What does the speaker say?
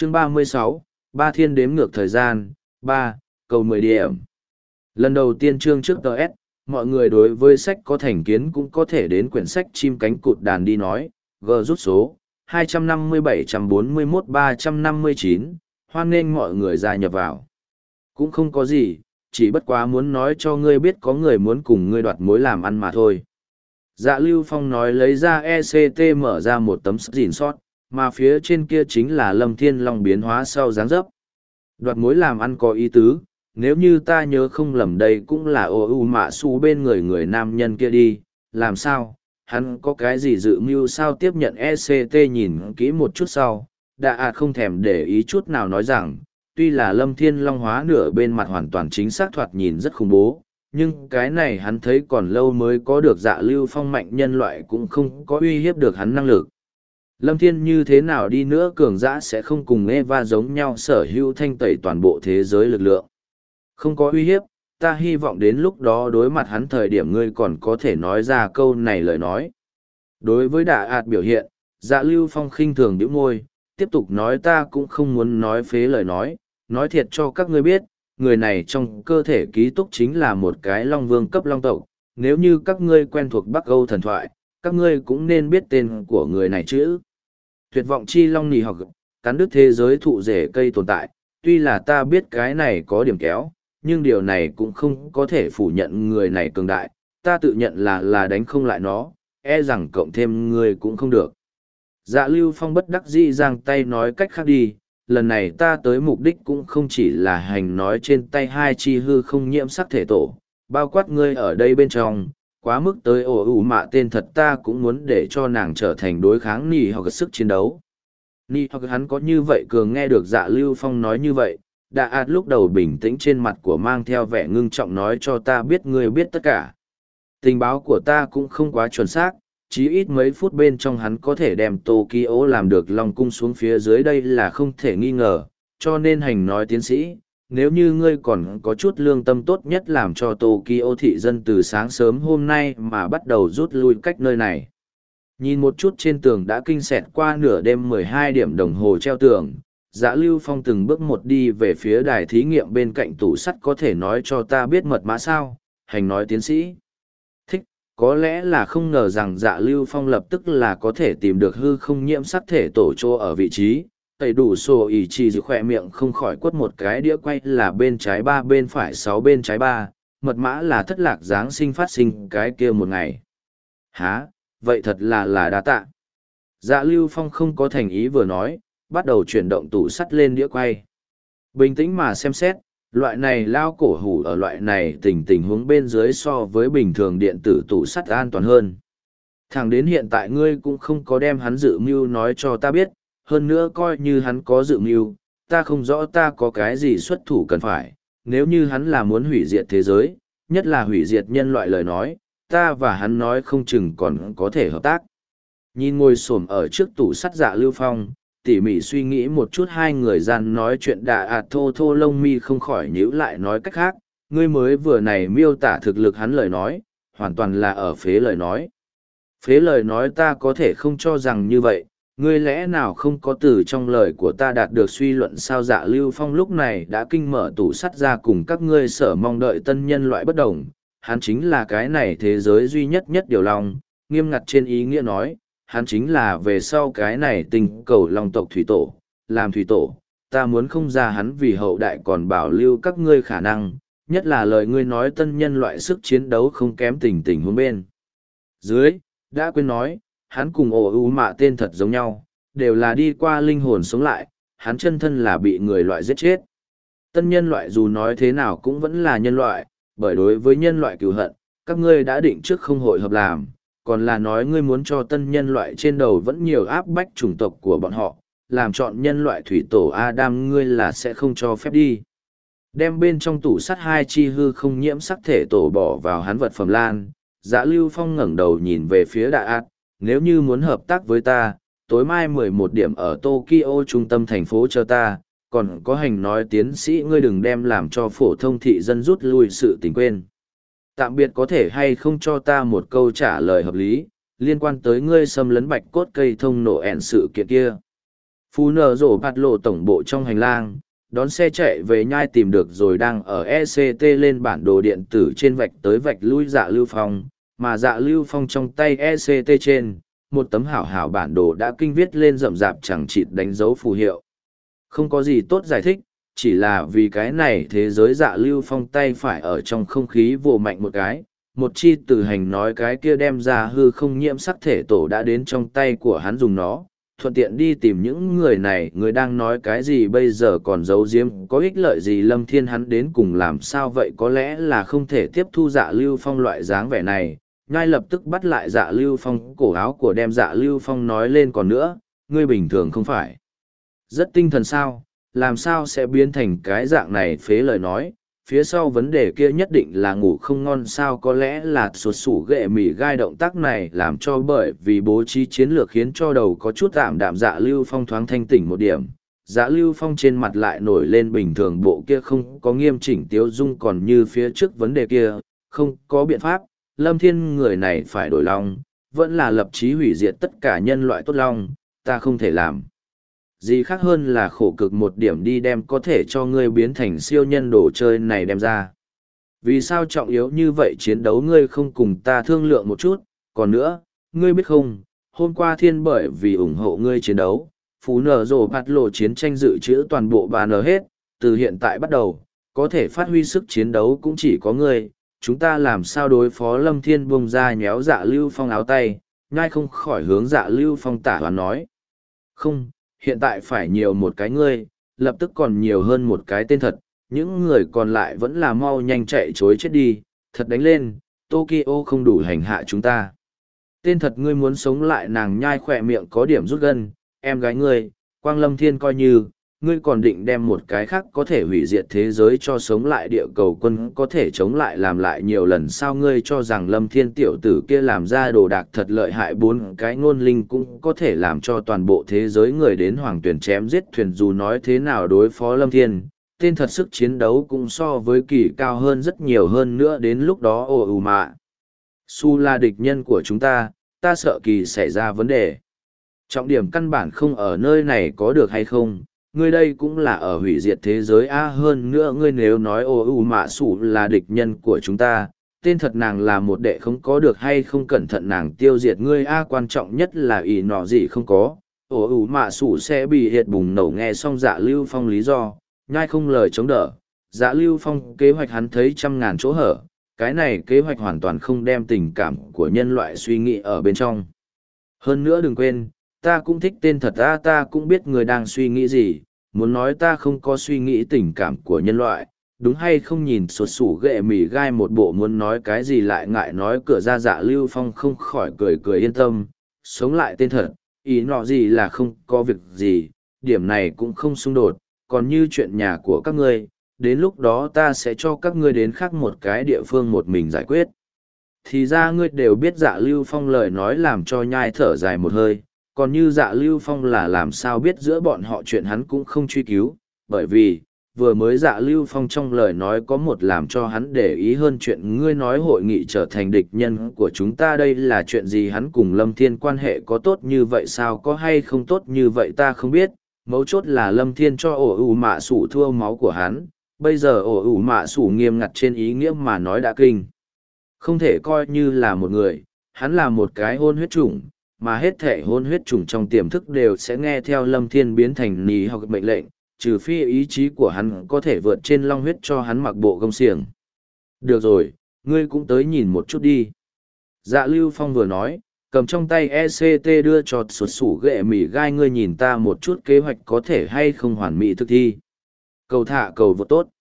Chương 36, Ba Thiên đếm ngược thời gian, 3, cầu 10 điểm. Lần đầu tiên chương trước TS, mọi người đối với sách có thành kiến cũng có thể đến quyển sách chim cánh cụt đàn đi nói, G rút số, 250-741-359, hoan nghênh mọi người gia nhập vào. Cũng không có gì, chỉ bất quá muốn nói cho ngươi biết có người muốn cùng ngươi đoạt mối làm ăn mà thôi. Dạ Lưu Phong nói lấy ra ECT mở ra một tấm gìn sót, mà phía trên kia chính là Lâm Thiên Long biến hóa sau dáng dấp. Đoạt mối làm ăn có ý tứ, nếu như ta nhớ không lầm đây cũng là ô mạ su bên người nam nhân kia đi, làm sao, hắn có cái gì dự mưu sao tiếp nhận ECT nhìn kỹ một chút sau, đã không thèm để ý chút nào nói rằng, tuy là Lâm Thiên Long hóa nửa bên mặt hoàn toàn chính xác thoạt nhìn rất khủng bố, nhưng cái này hắn thấy còn lâu mới có được Dạ Lưu Phong mạnh nhân loại cũng không có uy hiếp được hắn năng lực. Lâm Thiên như thế nào đi nữa cường dã sẽ không cùng Eva giống nhau sở hữu thanh tẩy toàn bộ thế giới lực lượng. Không có uy hiếp, ta hy vọng đến lúc đó đối mặt hắn thời điểm ngươi còn có thể nói ra câu này lời nói. Đối với Đạ ạt biểu hiện, Dạ Lưu Phong khinh thường nhíu môi, tiếp tục nói ta cũng không muốn nói phế lời nói thiệt cho các ngươi biết, người này trong cơ thể ký túc chính là một cái long vương cấp long tộc, nếu như các ngươi quen thuộc Bắc Âu thần thoại, các ngươi cũng nên biết tên của người này chứ. Tuyệt vọng chi long nì học, cắn đứt thế giới thụ rễ cây tồn tại, tuy là ta biết cái này có điểm kéo, nhưng điều này cũng không có thể phủ nhận người này cường đại, ta tự nhận là đánh không lại nó, e rằng cộng thêm người cũng không được. Dạ Lưu Phong bất đắc dĩ giang tay nói cách khác đi, lần này ta tới mục đích cũng không chỉ là hành nói trên tay hai chi hư không nhiễm sắc thể tổ, bao quát ngươi ở đây bên trong, quá mức tới ổ ủ mạ tên thật ta cũng muốn để cho nàng trở thành đối kháng nì hoặc sức chiến đấu. Nì hoặc hắn có như vậy cường nghe được Dạ Lưu Phong nói như vậy, Đạ ạt lúc đầu bình tĩnh trên mặt của mang theo vẻ ngưng trọng nói cho ta biết ngươi biết tất cả. Tình báo của ta cũng không quá chuẩn xác, chí ít mấy phút bên trong hắn có thể đem Tokyo làm được lòng cung xuống phía dưới đây là không thể nghi ngờ, cho nên hành nói tiến sĩ, nếu như ngươi còn có chút lương tâm tốt nhất làm cho Tokyo thị dân từ sáng sớm hôm nay mà bắt đầu rút lui cách nơi này. Nhìn một chút trên tường đã kinh xẹt qua nửa đêm 12 điểm đồng hồ treo tường, Dạ Lưu Phong từng bước một đi về phía đài thí nghiệm bên cạnh tủ sắt có thể nói cho ta biết mật mã sao, hành nói tiến sĩ. Thích, có lẽ là không ngờ rằng Dạ Lưu Phong lập tức là có thể tìm được hư không nhiễm sắc thể tổ trô ở vị trí, tẩy đủ sổ ỉ chỉ giữ khỏe miệng không khỏi quất một cái đĩa quay là bên trái 3 bên phải 6 bên trái 3, mật mã là thất lạc Giáng sinh phát sinh cái kia một ngày. Hả, vậy thật là đa tạ. Dạ Lưu Phong không có thành ý vừa nói, bắt đầu chuyển động tủ sắt lên đĩa quay. Bình tĩnh mà xem xét, loại này lao cổ hủ ở loại này tình huống bên dưới so với bình thường điện tử tủ sắt an toàn hơn. Thẳng đến hiện tại ngươi cũng không có đem hắn dự mưu nói cho ta biết, hơn nữa coi như hắn có dự mưu, ta không rõ ta có cái gì xuất thủ cần phải, nếu như hắn là muốn hủy diệt thế giới, nhất là hủy diệt nhân loại lời nói, ta và hắn nói không chừng còn có thể hợp tác. Nhìn ngồi xổm ở trước tủ sắt Dạ Lưu Phong, tỉ mỉ suy nghĩ một chút hai người gian nói chuyện Đạ ạt thô thô lông mi không khỏi nhíu lại nói cách khác, ngươi mới vừa này miêu tả thực lực hắn lời nói, hoàn toàn là ở phế lời nói. Phế lời nói ta có thể không cho rằng như vậy, ngươi lẽ nào không có từ trong lời của ta đạt được suy luận sao? Dạ Lưu Phong lúc này đã kinh mở tủ sắt ra cùng các ngươi sở mong đợi tân nhân loại bất đồng, hắn chính là cái này thế giới duy nhất điều long, nghiêm ngặt trên ý nghĩa nói, hắn chính là về sau cái này tình cầu long tộc thủy tổ, làm thủy tổ, ta muốn không ra hắn vì hậu đại còn bảo lưu các ngươi khả năng, nhất là lời ngươi nói tân nhân loại sức chiến đấu không kém tình huống bên. Dưới, đã quên nói, hắn cùng ổ ưu mạ tên thật giống nhau, đều là đi qua linh hồn sống lại, hắn chân thân là bị người loại giết chết. Tân nhân loại dù nói thế nào cũng vẫn là nhân loại, bởi đối với nhân loại cừu hận, các ngươi đã định trước không hội hợp làm, còn là nói ngươi muốn cho tân nhân loại trên đầu vẫn nhiều áp bách chủng tộc của bọn họ, làm chọn nhân loại thủy tổ Adam ngươi là sẽ không cho phép đi. Đem bên trong tủ sắt hai chi hư không nhiễm sắc thể tổ bỏ vào hắn vật phẩm lan, Dạ Lưu Phong ngẩng đầu nhìn về phía Đạ ạt, nếu như muốn hợp tác với ta, tối mai 11 điểm ở Tokyo trung tâm thành phố chờ ta, còn có hành nói tiến sĩ ngươi đừng đem làm cho phổ thông thị dân rút lui sự tình quên. Tạm biệt có thể hay không cho ta một câu trả lời hợp lý, liên quan tới ngươi xâm lấn bạch cốt cây thông nổ ẻn sự kiện kia. Phú nở rổ bạt lộ tổng bộ trong hành lang, đón xe chạy về nhai tìm được rồi đang ở ECT lên bản đồ điện tử trên vạch tới vạch lui Dạ Lưu Phong, mà Dạ Lưu Phong trong tay ECT trên, một tấm hảo hảo bản đồ đã kinh viết lên rậm rạp chẳng chịt đánh dấu phù hiệu. Không có gì tốt giải thích, chỉ là vì cái này thế giới Dạ Lưu Phong tay phải ở trong không khí vồ mạnh một cái, một chi từ hành nói cái kia đem ra hư không nhiễm sắc thể tổ đã đến trong tay của hắn dùng nó, thuận tiện đi tìm những người này, người đang nói cái gì bây giờ còn giấu giếm, có ích lợi gì. Lâm Thiên hắn đến cùng làm sao vậy, có lẽ là không thể tiếp thu Dạ Lưu Phong loại dáng vẻ này. Nhai lập tức bắt lại Dạ Lưu Phong cổ áo của đem Dạ Lưu Phong nói lên, còn nữa, ngươi bình thường không phải rất tinh thần sao, làm sao sẽ biến thành cái dạng này, phế lời nói. Phía sau vấn đề kia nhất định là ngủ không ngon sao, có lẽ là sụt sủ ghệ mỉ gai. Động tác này làm cho bởi vì bố trí chiến lược khiến cho đầu có chút tạm đạm Dạ Lưu Phong thoáng thanh tỉnh một điểm. Dạ Lưu Phong trên mặt lại nổi lên bình thường, bộ kia không có nghiêm chỉnh tiếu dung, còn như phía trước vấn đề kia, không có biện pháp, Lâm Thiên người này phải đổi lòng, vẫn là lập chí hủy diệt tất cả nhân loại tốt lòng, ta không thể làm gì khác hơn là khổ cực một điểm đi đem có thể cho ngươi biến thành siêu nhân đồ chơi này đem ra. Vì sao trọng yếu như vậy chiến đấu ngươi không cùng ta thương lượng một chút, còn nữa, ngươi biết không, hôm qua Thiên bởi vì ủng hộ ngươi chiến đấu, phú nở rổ bạt lộ chiến tranh dự trữ toàn bộ bà nở hết, từ hiện tại bắt đầu, có thể phát huy sức chiến đấu cũng chỉ có ngươi, chúng ta làm sao đối phó. Lâm Thiên buông ra nhéo Dạ Lưu Phong áo tay, ngay không khỏi hướng Dạ Lưu Phong tả hoán nói. Không, hiện tại phải nhiều một cái ngươi, lập tức còn nhiều hơn một cái tên thật, những người còn lại vẫn là mau nhanh chạy chối chết đi, thật đánh lên, Tokyo không đủ hành hạ chúng ta. Tên thật ngươi muốn sống lại, nàng nhai khỏe miệng có điểm rút gân, em gái ngươi, Quang Lâm Thiên coi như, ngươi còn định đem một cái khác có thể hủy diệt thế giới cho sống lại, địa cầu quân có thể chống lại làm lại nhiều lần sao, ngươi cho rằng Lâm Thiên tiểu tử kia làm ra đồ đạc thật lợi hại, 4 cái ngôn linh cũng có thể làm cho toàn bộ thế giới người đến hoàng tuyển chém giết thuyền. Dù nói thế nào đối phó Lâm Thiên, tên thật sức chiến đấu cũng so với Kỳ cao hơn rất nhiều, hơn nữa đến lúc đó mạ Su là địch nhân của chúng ta sợ Kỳ xảy ra vấn đề. Trọng điểm căn bản không ở nơi này có được hay không, ngươi đây cũng là ở hủy diệt thế giới a. Hơn nữa ngươi nếu nói mạ Su là địch nhân của chúng ta, tên thật nàng là một đệ không có được hay không cẩn thận nàng tiêu diệt ngươi a. Quan trọng nhất là ý nọ gì không có, mạ Su sẽ bị hiệt bùng nổ. Nghe xong Dạ Lưu Phong lý do, nhai không lời chống đỡ. Dạ Lưu Phong kế hoạch hắn thấy 100.000 chỗ hở, cái này kế hoạch hoàn toàn không đem tình cảm của nhân loại suy nghĩ ở bên trong. Hơn nữa đừng quên, ta cũng thích tên thật ta cũng biết người đang suy nghĩ gì, muốn nói ta không có suy nghĩ tình cảm của nhân loại, đúng hay không. Nhìn sụt sủ ghệ mỉ gai một bộ muốn nói cái gì lại ngại nói cửa ra. Dạ Lưu Phong không khỏi cười cười yên tâm, sống lại tên thật, ý nọ gì là không có việc gì, điểm này cũng không xung đột, còn như chuyện nhà của các ngươi, đến lúc đó ta sẽ cho các ngươi đến khác một cái địa phương một mình giải quyết. Thì ra ngươi đều biết. Dạ Lưu Phong lời nói làm cho nhai thở dài một hơi, còn như Dạ Lưu Phong là làm sao biết giữa bọn họ chuyện hắn cũng không truy cứu, bởi vì, vừa mới Dạ Lưu Phong trong lời nói có một làm cho hắn để ý hơn chuyện ngươi nói hội nghị trở thành địch nhân của chúng ta, đây là chuyện gì, hắn cùng Lâm Thiên quan hệ có tốt như vậy sao, có hay không tốt như vậy ta không biết, mấu chốt là Lâm Thiên cho mạ Sủ thua máu của hắn, bây giờ mạ Sủ nghiêm ngặt trên ý nghĩa mà nói đã kinh. Không thể coi như là một người, hắn là một cái hôn huyết chủng, mà hết thể hôn huyết chủng trong tiềm thức đều sẽ nghe theo Lâm Thiên biến thành nì hoặc mệnh lệnh, trừ phi ý chí của hắn có thể vượt trên long huyết cho hắn mặc bộ gông xiềng. Được rồi, ngươi cũng tới nhìn một chút đi. Dạ Lưu Phong vừa nói, cầm trong tay ECT đưa cho sụt sủ ghệ mỉ gai, ngươi nhìn ta một chút kế hoạch có thể hay không hoàn mỹ thực thi. Cầu thả cầu vô tốt.